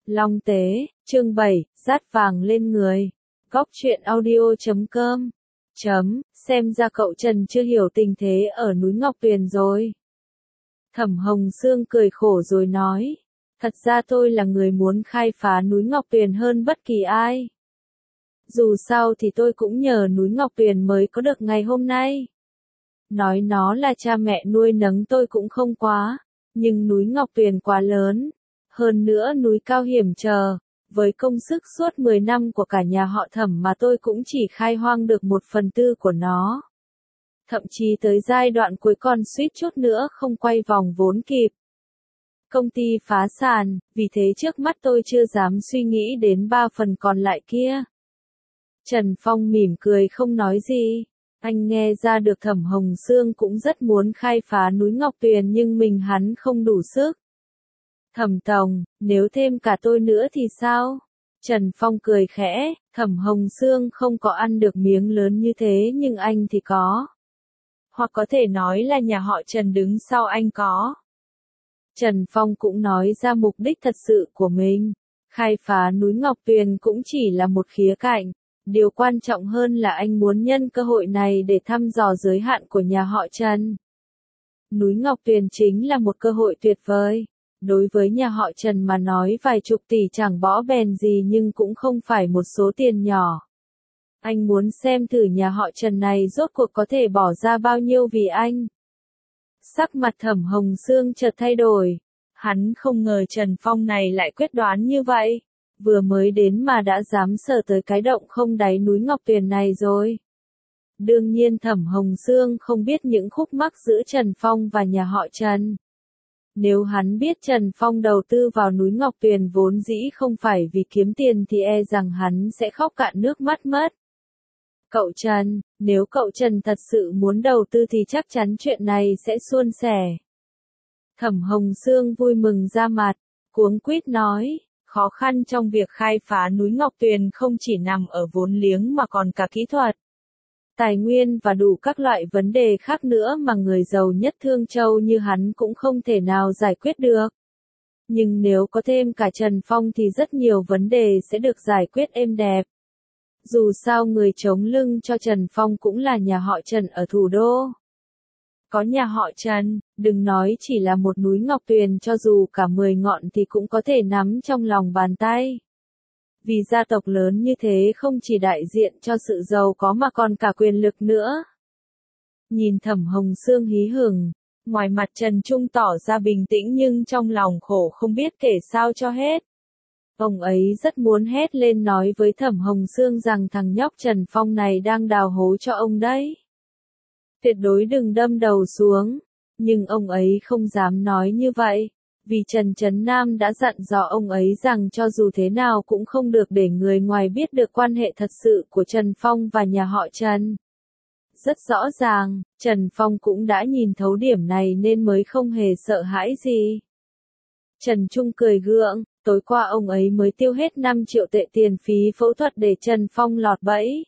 Long Tế, chương 7, dát vàng lên người. Góc truyện audio.com. Xem ra cậu Trần chưa hiểu tình thế ở núi Ngọc Tuyền rồi. Thẩm Hồng Sương cười khổ rồi nói. Thật ra tôi là người muốn khai phá núi Ngọc Tuyền hơn bất kỳ ai. Dù sao thì tôi cũng nhờ núi Ngọc Tuyền mới có được ngày hôm nay. Nói nó là cha mẹ nuôi nấng tôi cũng không quá, nhưng núi Ngọc Tuyền quá lớn. Hơn nữa núi cao hiểm trở, với công sức suốt 10 năm của cả nhà họ Thẩm mà tôi cũng chỉ khai hoang được 1/4 của nó. Thậm chí tới giai đoạn cuối còn suýt chút nữa không quay vòng vốn kịp. Công ty phá sản, vì thế trước mắt tôi chưa dám suy nghĩ đến 3 phần còn lại kia. Trần Phong mỉm cười không nói gì. Anh nghe ra được Thẩm Hồng Sương cũng rất muốn khai phá núi Ngọc Tuyền nhưng hắn không đủ sức. Thẩm Tổng, nếu thêm cả tôi nữa thì sao? Trần Phong cười khẽ, Thẩm Hồng Sương không có ăn được miếng lớn như thế nhưng anh thì có. Hoặc có thể nói là nhà họ Trần đứng sau anh có. Trần Phong cũng nói ra mục đích thật sự của mình. Khai phá núi Ngọc Tuyền cũng chỉ là một khía cạnh. Điều quan trọng hơn là anh muốn nhân cơ hội này để thăm dò giới hạn của nhà họ Trần. Núi Ngọc Tuyền chính là một cơ hội tuyệt vời. Đối với nhà họ Trần mà nói vài chục tỷ chẳng bõ bèn gì nhưng cũng không phải một số tiền nhỏ. Anh muốn xem thử nhà họ Trần này rốt cuộc có thể bỏ ra bao nhiêu vì anh. Sắc mặt Thẩm Hồng Sương chợt thay đổi. Hắn không ngờ Trần Phong này lại quyết đoán như vậy. Vừa mới đến mà đã dám sờ tới cái động không đáy núi Ngọc Tuyền này rồi. Đương nhiên Thẩm Hồng Sương không biết những khúc mắc giữa Trần Phong và nhà họ Trần. Nếu hắn biết Trần Phong đầu tư vào núi Ngọc Tuyền vốn dĩ không phải vì kiếm tiền thì e rằng hắn sẽ khóc cạn nước mắt mất. Cậu Trần, nếu cậu Trần thật sự muốn đầu tư thì chắc chắn chuyện này sẽ suôn sẻ. Thẩm Hồng Sương vui mừng ra mặt, cuống quýt nói. Khó khăn trong việc khai phá núi Ngọc Tuyền không chỉ nằm ở vốn liếng mà còn cả kỹ thuật, tài nguyên và đủ các loại vấn đề khác nữa mà người giàu nhất Thương Châu như hắn cũng không thể nào giải quyết được. Nhưng nếu có thêm cả Trần Phong thì rất nhiều vấn đề sẽ được giải quyết êm đẹp. Dù sao người chống lưng cho Trần Phong cũng là nhà họ Trần ở thủ đô. Có nhà họ Trần, đừng nói chỉ là một núi Ngọc Tuyền cho dù cả 10 ngọn thì cũng có thể nắm trong lòng bàn tay. Vì gia tộc lớn như thế không chỉ đại diện cho sự giàu có mà còn cả quyền lực nữa. Nhìn Thẩm Hồng Sương hí hửng, ngoài mặt Trần Trung tỏ ra bình tĩnh nhưng trong lòng khổ không biết kể sao cho hết. Ông ấy rất muốn hét lên nói với Thẩm Hồng Sương rằng thằng nhóc Trần Phong này đang đào hố cho ông đấy. Tuyệt đối đừng đâm đầu xuống, nhưng ông ấy không dám nói như vậy, vì Trần Chấn Nam đã dặn dò ông ấy rằng cho dù thế nào cũng không được để người ngoài biết được quan hệ thật sự của Trần Phong và nhà họ Trần. Rất rõ ràng, Trần Phong cũng đã nhìn thấu điểm này nên mới không hề sợ hãi gì. Trần Trung cười gượng, tối qua ông ấy mới tiêu hết 5 triệu tệ tiền phí phẫu thuật để Trần Phong lọt bẫy.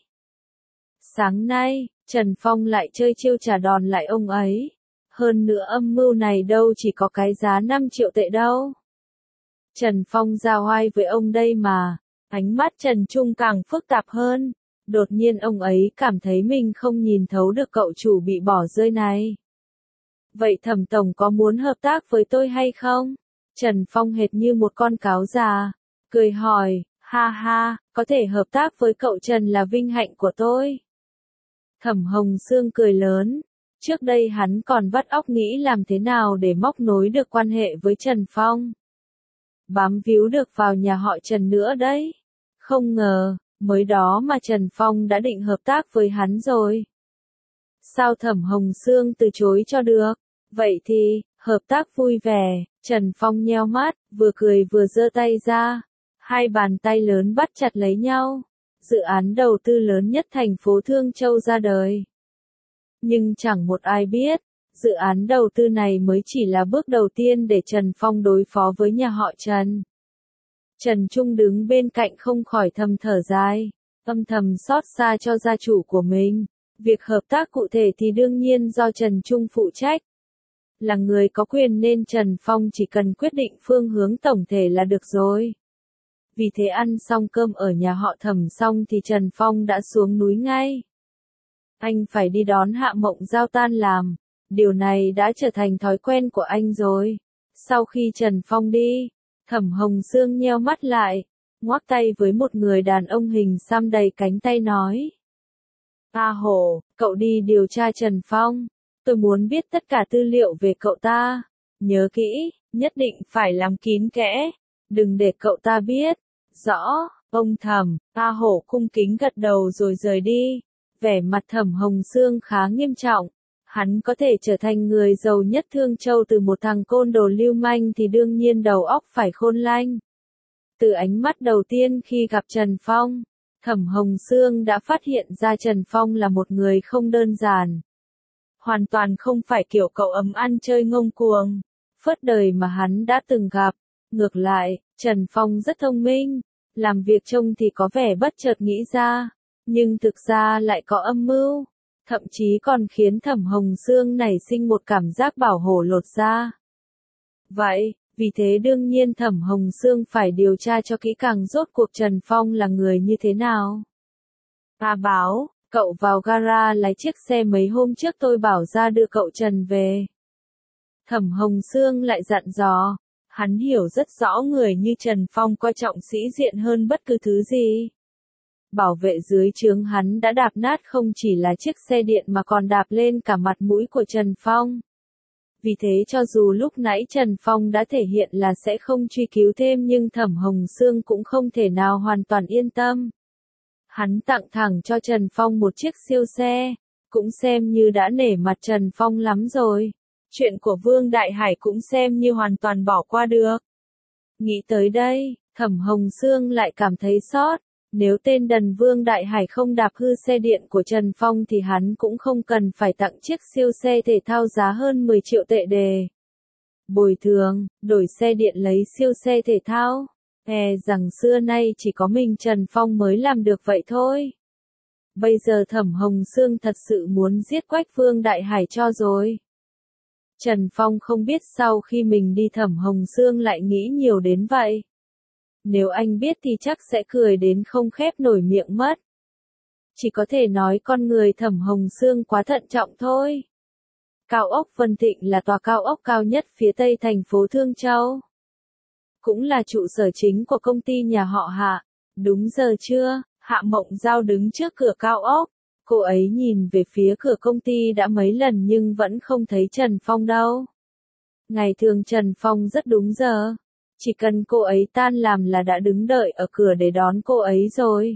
Sáng nay, Trần Phong lại chơi chiêu trả đòn lại ông ấy. Hơn nữa âm mưu này đâu chỉ có cái giá 5 triệu tệ đâu. Trần Phong ra oai với ông đây mà. Ánh mắt Trần Trung càng phức tạp hơn. Đột nhiên ông ấy cảm thấy mình không nhìn thấu được cậu chủ bị bỏ rơi này. Vậy Thẩm Tổng có muốn hợp tác với tôi hay không? Trần Phong hệt như một con cáo già. Cười hỏi, ha ha, có thể hợp tác với cậu Trần là vinh hạnh của tôi. Thẩm Hồng Sương cười lớn. Trước đây hắn còn vắt óc nghĩ làm thế nào để móc nối được quan hệ với Trần Phong. Bám víu được vào nhà họ Trần nữa đấy. Không ngờ, mới đó mà Trần Phong đã định hợp tác với hắn rồi. Sao Thẩm Hồng Sương từ chối cho được? Vậy thì, hợp tác vui vẻ. Trần Phong nheo mắt, vừa cười vừa giơ tay ra. Hai bàn tay lớn bắt chặt lấy nhau. Dự án đầu tư lớn nhất thành phố Thương Châu ra đời. Nhưng chẳng một ai biết, dự án đầu tư này mới chỉ là bước đầu tiên để Trần Phong đối phó với nhà họ Trần. Trần Trung đứng bên cạnh không khỏi thầm thở dài, âm thầm xót xa cho gia chủ của mình. Việc hợp tác cụ thể thì đương nhiên do Trần Trung phụ trách. Là người có quyền nên Trần Phong chỉ cần quyết định phương hướng tổng thể là được rồi. Vì thế ăn xong cơm ở nhà họ Thẩm xong thì Trần Phong đã xuống núi ngay. Anh phải đi đón Hạ Mộng Giao tan làm. Điều này đã trở thành thói quen của anh rồi. Sau khi Trần Phong đi, Thẩm Hồng Sương nheo mắt lại, ngoắc tay với một người đàn ông hình xăm đầy cánh tay nói. A Hồ, cậu đi điều tra Trần Phong. Tôi muốn biết tất cả tư liệu về cậu ta. Nhớ kỹ, nhất định phải làm kín kẽ. Đừng để cậu ta biết. Rõ, ông Thẩm. A Hổ cung kính gật đầu rồi rời đi. Vẻ mặt Thẩm Hồng Sương khá nghiêm trọng. Hắn có thể trở thành người giàu nhất Thương Châu từ một thằng côn đồ lưu manh thì đương nhiên đầu óc phải khôn lanh. Từ ánh mắt đầu tiên khi gặp Trần Phong, Thẩm Hồng Sương đã phát hiện ra Trần Phong là một người không đơn giản. Hoàn toàn không phải kiểu cậu ấm ăn chơi ngông cuồng, phớt đời mà hắn đã từng gặp. Ngược lại, Trần Phong rất thông minh, làm việc trông thì có vẻ bất chợt nghĩ ra, nhưng thực ra lại có âm mưu, thậm chí còn khiến Thẩm Hồng Sương nảy sinh một cảm giác bảo hổ lột da. Vậy, vì thế đương nhiên Thẩm Hồng Sương phải điều tra cho kỹ càng rốt cuộc Trần Phong là người như thế nào. A Báo, cậu vào gara lái chiếc xe mấy hôm trước tôi bảo ra đưa cậu Trần về. Thẩm Hồng Sương lại dặn dò, hắn hiểu rất rõ người như Trần Phong coi trọng sĩ diện hơn bất cứ thứ gì. Bảo vệ dưới trướng hắn đã đạp nát không chỉ là chiếc xe điện mà còn đạp lên cả mặt mũi của Trần Phong. Vì thế cho dù lúc nãy Trần Phong đã thể hiện là sẽ không truy cứu thêm nhưng Thẩm Hồng Sương cũng không thể nào hoàn toàn yên tâm. Hắn tặng thẳng cho Trần Phong một chiếc siêu xe, cũng xem như đã nể mặt Trần Phong lắm rồi. Chuyện của Vương Đại Hải cũng xem như hoàn toàn bỏ qua được. Nghĩ tới đây, Thẩm Hồng Sương lại cảm thấy xót. Nếu tên đần Vương Đại Hải không đạp hư xe điện của Trần Phong thì hắn cũng không cần phải tặng chiếc siêu xe thể thao giá hơn 10 triệu tệ để bồi thường, đổi xe điện lấy siêu xe thể thao. Rằng xưa nay chỉ có mình Trần Phong mới làm được vậy thôi. Bây giờ Thẩm Hồng Sương thật sự muốn giết Quách Vương Đại Hải cho rồi. Trần Phong không biết sau khi mình đi Thẩm Hồng Sương lại nghĩ nhiều đến vậy. Nếu anh biết thì chắc sẽ cười đến không khép nổi miệng mất. Chỉ có thể nói con người Thẩm Hồng Sương quá thận trọng thôi. Cao ốc Vân Thịnh là tòa cao ốc cao nhất phía tây thành phố Thương Châu. Cũng là trụ sở chính của công ty nhà họ Hạ. Đúng giờ trưa, Hạ Mộng Giao đứng trước cửa cao ốc. Cô ấy nhìn về phía cửa công ty đã mấy lần nhưng vẫn không thấy Trần Phong đâu. Ngày thường Trần Phong rất đúng giờ. Chỉ cần cô ấy tan làm là đã đứng đợi ở cửa để đón cô ấy rồi.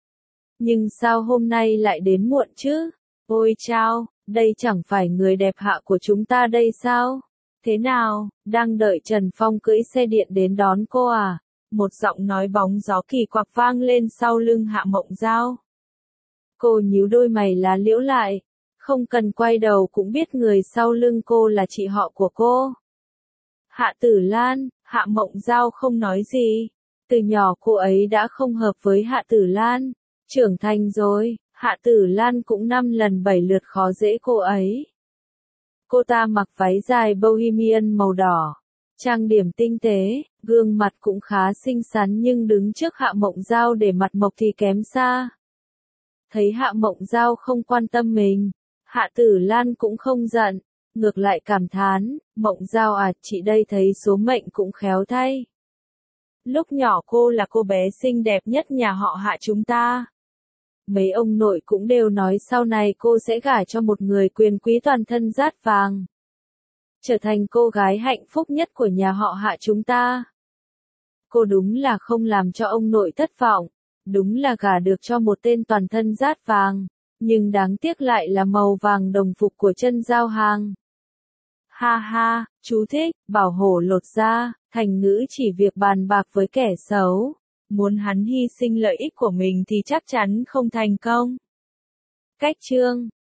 Nhưng sao hôm nay lại đến muộn chứ? Ôi chao, đây chẳng phải người đẹp Hạ của chúng ta đây sao? Thế nào, đang đợi Trần Phong cưỡi xe điện đến đón cô à? Một giọng nói bóng gió kỳ quặc vang lên sau lưng Hạ Mộng Giao. Cô nhíu đôi mày lá liễu lại, không cần quay đầu cũng biết người sau lưng cô là chị họ của cô. Hạ Tử Lan. Hạ Mộng Giao không nói gì. Từ nhỏ cô ấy đã không hợp với Hạ Tử Lan. Trưởng thành rồi, Hạ Tử Lan cũng 5 lần 7 lượt khó dễ cô ấy. Cô ta mặc váy dài bohemian màu đỏ, trang điểm tinh tế, gương mặt cũng khá xinh xắn nhưng đứng trước Hạ Mộng Giao để mặt mộc thì kém xa. Thấy Hạ Mộng Giao không quan tâm mình, Hạ Tử Lan cũng không giận. Ngược lại cảm thán, Mộng Giao à, chị đây thấy số mệnh cũng khéo thay. Lúc nhỏ cô là cô bé xinh đẹp nhất nhà họ Hạ chúng ta. Mấy ông nội cũng đều nói sau này cô sẽ gả cho một người quyền quý toàn thân rát vàng. Trở thành cô gái hạnh phúc nhất của nhà họ Hạ chúng ta. Cô đúng là không làm cho ông nội thất vọng, đúng là gả được cho một tên toàn thân rát vàng, nhưng đáng tiếc lại là màu vàng đồng phục của chân giao hàng. Ha ha, chú thích, bảo hổ lột da, thành ngữ chỉ việc bàn bạc với kẻ xấu. Muốn hắn hy sinh lợi ích của mình thì chắc chắn không thành công. Cách chương